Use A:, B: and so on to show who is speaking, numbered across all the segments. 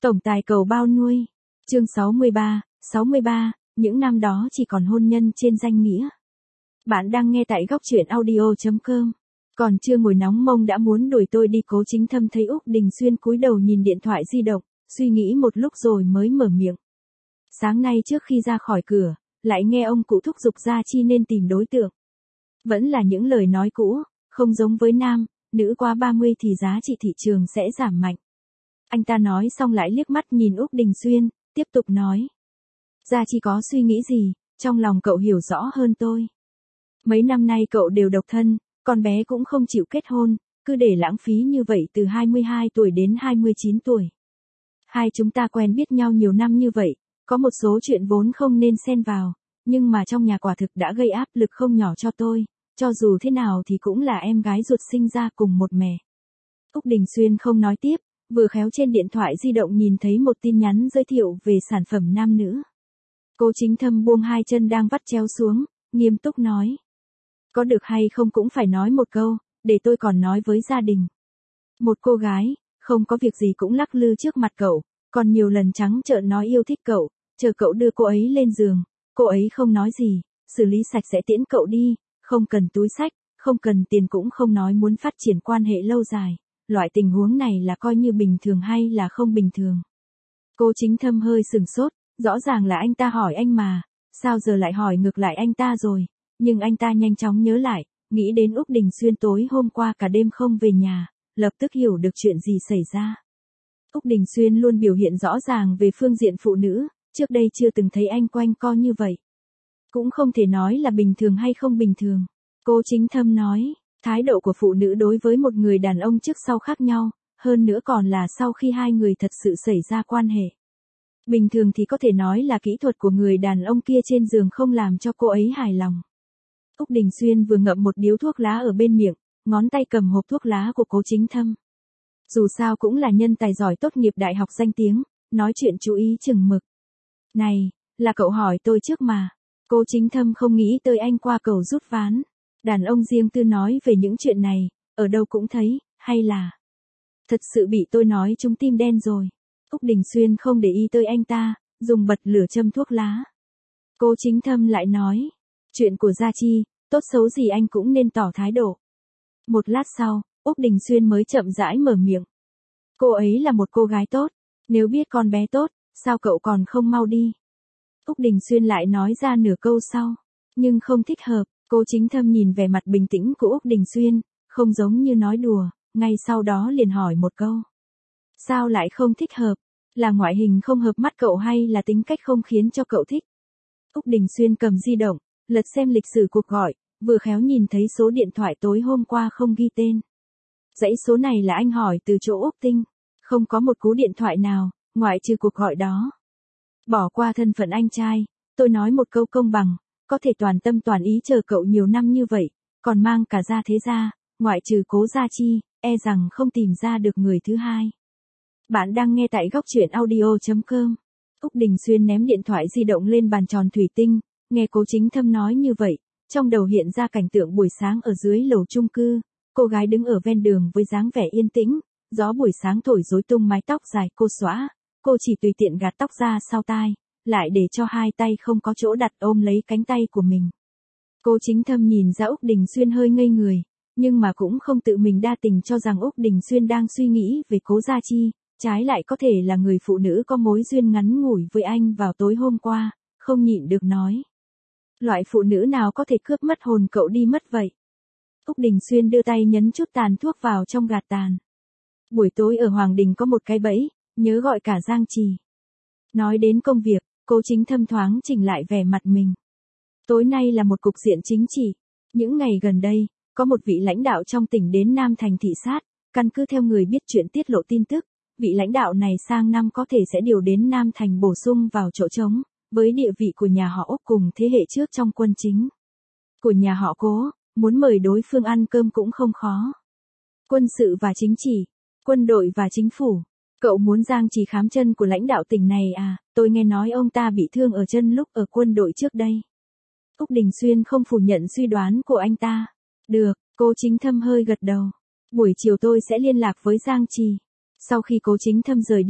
A: Tổng tài cầu bao nuôi. Chương 63, những năm đó chỉ còn hôn nhân trên danh nghĩa. Bạn đang nghe tại góc truyện audio.com. Còn chưa ngồi nóng mông đã muốn đuổi tôi đi. Cố Chính Thâm thấy Úc Đình Xuyên cúi đầu nhìn điện thoại di động, suy nghĩ một lúc rồi mới mở miệng. Sáng nay trước khi ra khỏi cửa, lại nghe ông cụ thúc giục Gia Chi nên tìm đối tượng. Vẫn là những lời nói cũ, không giống với nam, nữ qua 30 thì giá trị thị trường sẽ giảm mạnh. Anh ta nói xong lại liếc mắt nhìn Úc Đình Xuyên, tiếp tục nói. Gia Chi có suy nghĩ gì, trong lòng cậu hiểu rõ hơn tôi. Mấy năm nay cậu đều độc thân, con bé cũng không chịu kết hôn, cứ để lãng phí như vậy từ 22 tuổi đến 29 tuổi. Hai chúng ta quen biết nhau nhiều năm như vậy, có một số chuyện vốn không nên xen vào, nhưng mà trong nhà quả thực đã gây áp lực không nhỏ cho tôi, cho dù thế nào thì cũng là em gái ruột sinh ra cùng một mẹ. Úc Đình Xuyên không nói tiếp, vừa khéo trên điện thoại di động nhìn thấy một tin nhắn giới thiệu về sản phẩm nam nữ. Cố Chính Thâm buông hai chân đang vắt chéo xuống, nghiêm túc nói. Có được hay không cũng phải nói một câu, để tôi còn nói với gia đình. Một cô gái, không có việc gì cũng lắc lư trước mặt cậu, còn nhiều lần trắng trợn nói yêu thích cậu, chờ cậu đưa cô ấy lên giường, cô ấy không nói gì, xử lý sạch sẽ tiễn cậu đi, không cần túi xách, không cần tiền cũng không nói muốn phát triển quan hệ lâu dài. Loại tình huống này là coi như bình thường hay là không bình thường? Cố Chính Thâm hơi sừng sốt, rõ ràng là anh ta hỏi anh mà, sao giờ lại hỏi ngược lại anh ta rồi, nhưng anh ta nhanh chóng nhớ lại, nghĩ đến Úc Đình Xuyên tối hôm qua cả đêm không về nhà, lập tức hiểu được chuyện gì xảy ra. Úc Đình Xuyên luôn biểu hiện rõ ràng về phương diện phụ nữ, trước đây chưa từng thấy anh quanh co như vậy. Cũng không thể nói là bình thường hay không bình thường. Cố Chính Thâm nói. Thái độ của phụ nữ đối với một người đàn ông trước sau khác nhau, hơn nữa còn là sau khi hai người thật sự xảy ra quan hệ. Bình thường thì có thể nói là kỹ thuật của người đàn ông kia trên giường không làm cho cô ấy hài lòng. Úc Đình Xuyên vừa ngậm một điếu thuốc lá ở bên miệng, ngón tay cầm hộp thuốc lá của Cố Chính Thâm. Dù sao cũng là nhân tài giỏi tốt nghiệp đại học danh tiếng, nói chuyện chú ý chừng mực. Này, là cậu hỏi tôi trước mà. Cố Chính Thâm không nghĩ tới anh qua cầu rút ván. Đàn ông riêng tư nói về những chuyện này, ở đâu cũng thấy, hay là thật sự bị tôi nói trúng tim đen rồi. Úc Đình Xuyên không để ý tới anh ta, dùng bật lửa châm thuốc lá. Cố Chính Thâm lại nói, chuyện của Gia Chi, tốt xấu gì anh cũng nên tỏ thái độ. Một lát sau, Úc Đình Xuyên mới chậm rãi mở miệng. Cô ấy là một cô gái tốt, nếu biết con bé tốt, sao cậu còn không mau đi. Úc Đình Xuyên lại nói ra nửa câu sau, nhưng không thích hợp. Cố Chính Thâm nhìn vẻ mặt bình tĩnh của Úc Đình Xuyên, không giống như nói đùa, ngay sau đó liền hỏi một câu. Sao lại không thích hợp? Là ngoại hình không hợp mắt cậu hay là tính cách không khiến cho cậu thích? Úc Đình Xuyên cầm di động, lật xem lịch sử cuộc gọi, vừa khéo nhìn thấy số điện thoại tối hôm qua không ghi tên. Dãy số này là anh hỏi từ chỗ Úc Tinh, không có một cú điện thoại nào, ngoại trừ cuộc gọi đó. Bỏ qua thân phận anh trai, tôi nói một câu công bằng. Có thể toàn tâm toàn ý chờ cậu nhiều năm như vậy, còn mang cả gia thế gia, ngoại trừ Cố Gia Chi, e rằng không tìm ra được người thứ hai. Bạn đang nghe tại góc truyện audio.com. Úc Đình Xuyên ném điện thoại di động lên bàn tròn thủy tinh, nghe Cố Chính Thâm nói như vậy, trong đầu hiện ra cảnh tượng buổi sáng ở dưới lầu chung cư, cô gái đứng ở ven đường với dáng vẻ yên tĩnh, gió buổi sáng thổi rối tung mái tóc dài cô xõa, cô chỉ tùy tiện gạt tóc ra sau tai. Lại để cho hai tay không có chỗ đặt ôm lấy cánh tay của mình. Cố Chính Thâm nhìn ra Úc Đình Xuyên hơi ngây người, nhưng mà cũng không tự mình đa tình cho rằng Úc Đình Xuyên đang suy nghĩ về Cố Gia Chi, trái lại có thể là người phụ nữ có mối duyên ngắn ngủi với anh vào tối hôm qua, không nhịn được nói. Loại phụ nữ nào có thể cướp mất hồn cậu đi mất vậy? Úc Đình Xuyên đưa tay nhấn chút tàn thuốc vào trong gạt tàn. Buổi tối ở Hoàng Đình có một cái bẫy, nhớ gọi cả Giang Trì. Nói đến công việc, Cố Chính Thâm thoáng chỉnh lại vẻ mặt mình. Tối nay là một cục diện chính trị. Những ngày gần đây, có một vị lãnh đạo trong tỉnh đến Nam Thành thị sát, căn cứ theo người biết chuyện tiết lộ tin tức, vị lãnh đạo này sang năm có thể sẽ điều đến Nam Thành bổ sung vào chỗ trống, với địa vị của nhà họ Úc cùng thế hệ trước trong quân chính. Của nhà họ Cố, muốn mời đối phương ăn cơm cũng không khó. Quân sự và chính trị, quân đội và chính phủ. Cậu muốn Giang Trì khám chân của lãnh đạo tỉnh này à, tôi nghe nói ông ta bị thương ở chân lúc ở quân đội trước đây. Úc Đình Xuyên không phủ nhận suy đoán của anh ta. Được, Cố Chính Thâm hơi gật đầu. Buổi chiều tôi sẽ liên lạc với Giang Trì. Sau khi Cố Chính Thâm rời đi,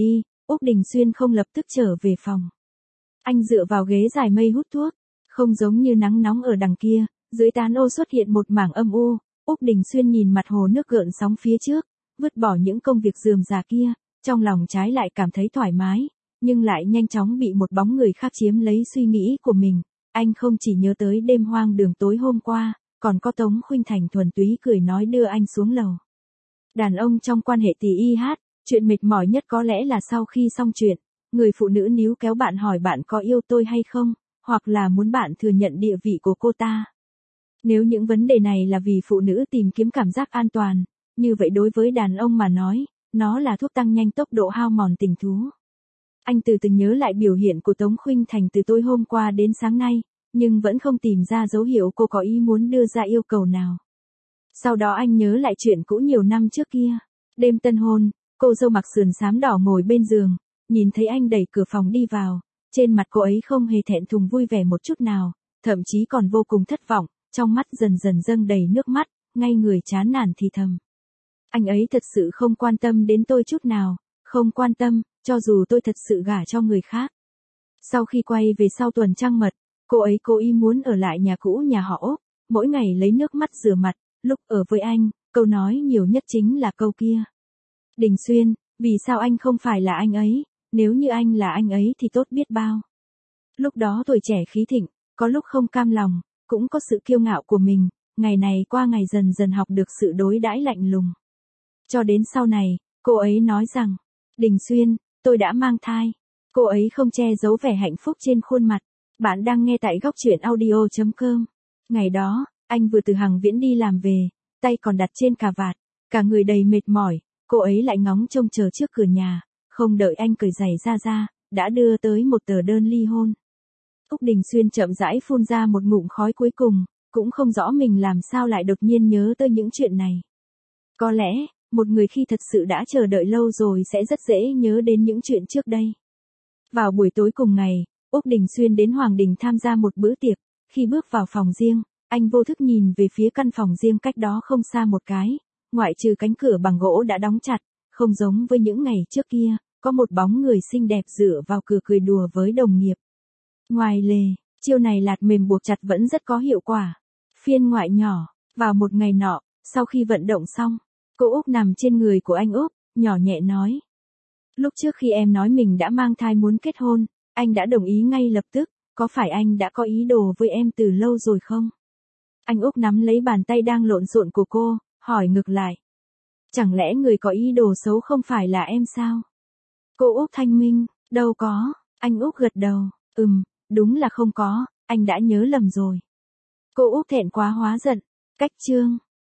A: Úc Đình Xuyên không lập tức trở về phòng. Anh dựa vào ghế dài mây hút thuốc, không giống như nắng nóng ở đằng kia, dưới tán ô xuất hiện một mảng âm u. Úc Đình Xuyên nhìn mặt hồ nước gợn sóng phía trước, vứt bỏ những công việc rườm rà kia, trong lòng trái lại cảm thấy thoải mái, nhưng lại nhanh chóng bị một bóng người khác chiếm lấy suy nghĩ của mình. Anh không chỉ nhớ tới đêm hoang đường tối hôm qua, còn có Tống Khuynh Thành thuần túy cười nói đưa anh xuống lầu. Đàn ông trong quan hệ tỳ y hát, chuyện mệt mỏi nhất có lẽ là sau khi xong chuyện, người phụ nữ níu kéo bạn hỏi bạn có yêu tôi hay không, hoặc là muốn bạn thừa nhận địa vị của cô ta. Nếu những vấn đề này là vì phụ nữ tìm kiếm cảm giác an toàn, như vậy đối với đàn ông mà nói, nó là thuốc tăng nhanh tốc độ hao mòn tình thú. Anh từ từ nhớ lại biểu hiện của Tống Khuynh Thành từ tối hôm qua đến sáng nay, nhưng vẫn không tìm ra dấu hiệu cô có ý muốn đưa ra yêu cầu nào. Sau đó anh nhớ lại chuyện cũ nhiều năm trước kia. Đêm tân hôn, cô dâu mặc sườn xám đỏ ngồi bên giường, nhìn thấy anh đẩy cửa phòng đi vào, trên mặt cô ấy không hề thẹn thùng vui vẻ một chút nào, thậm chí còn vô cùng thất vọng, trong mắt dần dần dâng đầy nước mắt, ngay người chán nản thì thầm. Anh ấy thật sự không quan tâm đến tôi chút nào, không quan tâm, cho dù tôi thật sự gả cho người khác. Sau khi quay về sau tuần trăng mật, cô ấy cố ý muốn ở lại nhà cũ nhà họ Úc, mỗi ngày lấy nước mắt rửa mặt, lúc ở với anh, câu nói nhiều nhất chính là câu kia. Đình Xuyên, vì sao anh không phải là anh ấy, nếu như anh là anh ấy thì tốt biết bao. Lúc đó tuổi trẻ khí thịnh, có lúc không cam lòng, cũng có sự kiêu ngạo của mình, ngày này qua ngày dần dần học được sự đối đãi lạnh lùng. Cho đến sau này, cô ấy nói rằng, Đình Xuyên, tôi đã mang thai. Cô ấy không che giấu vẻ hạnh phúc trên khuôn mặt. Bạn đang nghe tại góc truyện audio.com. Ngày đó, anh vừa từ Hằng Viễn đi làm về, tay còn đặt trên cà vạt, cả người đầy mệt mỏi, cô ấy lại ngóng trông chờ trước cửa nhà, không đợi anh cởi giày ra, đã đưa tới một tờ đơn ly hôn. Úc Đình Xuyên chậm rãi phun ra một ngụm khói cuối cùng, cũng không rõ mình làm sao lại đột nhiên nhớ tới những chuyện này. Có lẽ, một người khi thật sự đã chờ đợi lâu rồi sẽ rất dễ nhớ đến những chuyện trước đây. Vào buổi tối cùng ngày, Úc Đình Xuyên đến Hoàng Đình tham gia một bữa tiệc, khi bước vào phòng riêng, anh vô thức nhìn về phía căn phòng riêng cách đó không xa một cái, ngoại trừ cánh cửa bằng gỗ đã đóng chặt, không giống với những ngày trước kia, có một bóng người xinh đẹp dựa vào cửa cười đùa với đồng nghiệp. Ngoài lề, chiêu này lạt mềm buộc chặt vẫn rất có hiệu quả. Phiên ngoại nhỏ, vào một ngày nọ, sau khi vận động xong, cô Úc nằm trên người của anh Úc, nhỏ nhẹ nói. Lúc trước khi em nói mình đã mang thai muốn kết hôn, anh đã đồng ý ngay lập tức, có phải anh đã có ý đồ với em từ lâu rồi không? Anh Úc nắm lấy bàn tay đang lộn xộn của cô, hỏi ngược lại. Chẳng lẽ người có ý đồ xấu không phải là em sao? Cô Úc thanh minh, đâu có, anh Úc gật đầu, đúng là không có, anh đã nhớ lầm rồi. Cô Úc thẹn quá hóa giận, cách chương.